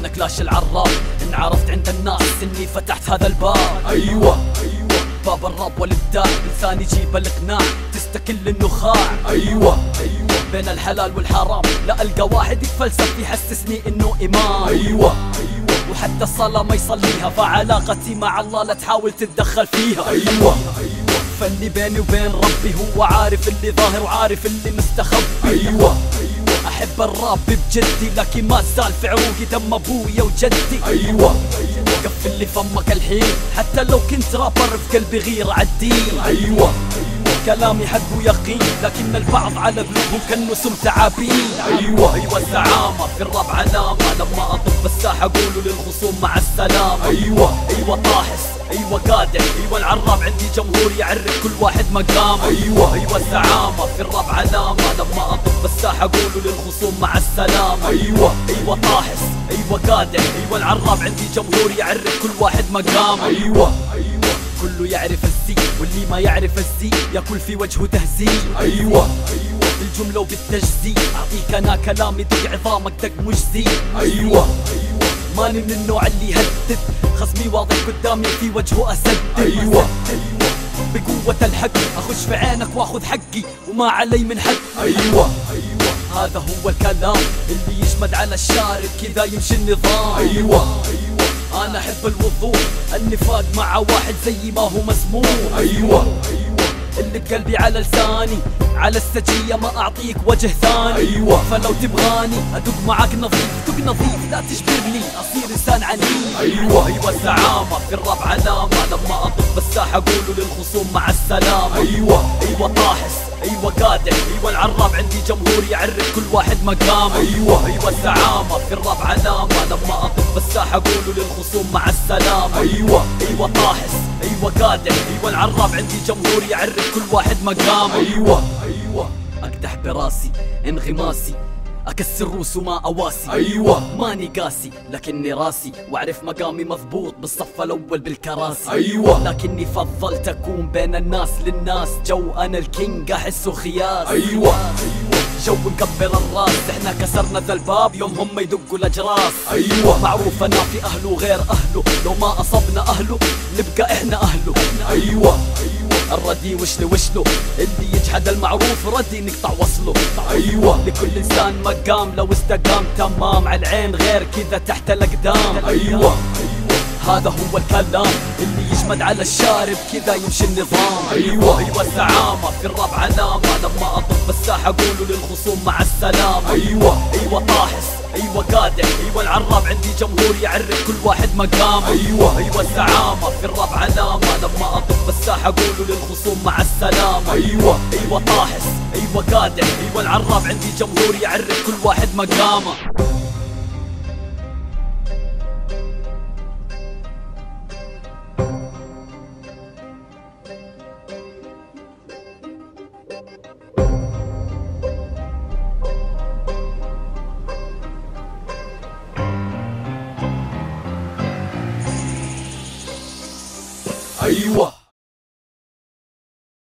انا كلاش العراب، ان عرفت عند الناس اني فتحت هذا الباب. ايوه باب الراب والابداع، بلساني يجيب الاقناع، تستكل النخاع. ايوه بين الحلال والحرام لا القى واحد يتفلسف يحسسني انه امام. ايوه وحتى الصلاة ما يصليها، فعلاقتي مع الله لا تحاول تتدخل فيها. ايوه فاللي بيني وبين ربي هو عارف اللي ظاهر وعارف اللي مستخبي. ايوه احب الراب بجدي، لكن ما زال في عروقي دم ابويا وجدي. ايوه قفل لي فمك الحين، حتى لو كنت رابر في قلبي غير عالدين. ايوه كلامي حق ويقين، لكن البعض على قلوبهم كالنسم تعابين. ايوه الزعامة في الراب علامة، لما اطب الساحة قولوا للخصوم مع السلامة. ايوه طاحس، ايوه قادح، ايوه العراب عندي جمهور يعرف كل واحد مقامه. ايوه الزعامة في الراب علامة، لما اطب الساحة قولوا للخصوم مع السلامة. ايوه طاحس، ايوه قادح، ايوه العراب عندي جمهور يعرف كل واحد مقامه. ايوه كله يعرف الزي، واللي ما يعرف الزي ياكل في وجهه تهزيء. ايوه بالجملة وبالتجزيء اعطيك انا كلامي دق عظامك دق مجزي. ايوه ماني من النوع اللي يهدد، خصمي واضح قدامي في وجهه اسدد. ايوه بقوة الحق اخش في عينك واخذ حقي وما علي من حق. ايوه هذا هو الكلام اللي يجمد على الشارب، كذا يمشي النظام. ايوه انا احب الوضوح، النفاق مع واحد زي ما هو مسموح. ايوه اللي بقلبي على لساني، على السجية ما اعطيك وجه ثاني. ايوه فلو تبغاني ادق معاك نظيف، دق نظيف لا تجبرني اصير انسان عنيف. ايوه الزعامة في الراب علامة، لما اطب الساحة قولوا للخصوم مع السلامة. ايوه طاحس، ايوه قادح، ايوه العراب عندي جمهور يعرف كل واحد مقامه. ايوه الزعامة في الراب علامة، لما اطب الساحة قولوا للخصوم مع السلامة. ايوه طاحس، ايوه قادح، ايوه العراب عندي جمهور يعرف كل واحد مقامه. ايوه اقدح براسي انغماسي، اكسر روس وما اواسي. ايوه ماني قاسي لكني راسي، واعرف مقامي مضبوط بالصف الاول بالكراسي. ايوه لكني فضلت اكون بين الناس للناس، جو انا الكينج احسه خياس. ايوه جو مكبر الراس، احنا كسرنا ذا الباب يوم هم يدقوا الاجراس. ايوه معروف انا في اهله غير اهله، لو ما اصبنا اهله نبقى احنا اهله. ايوه الردي وشله اللي يجحد المعروف ردي نقطع وصله. ايوه لكل انسان مقام، لو استقام تمام على العين، غير كذا تحت الاقدام. ايوه هذا هو الكلام اللي يجمد على الشارب، كذا يمشي النظام. ايوه الزعامة في الراب علامة، لما اطب الساحة قولوا للخصوم مع السلامة. ايوه طاحس، ايوه قادح، ايوه العراب عندي جمهور يعرف كل واحد مقامه. ايوه الزعامة في الراب علامة، لما اطب الساحة قولوا للخصوم مع السلامة. ايوه طاحس، ايوه قادح، ايوه العراب عندي جمهور يعرف كل واحد مقامه. ايوه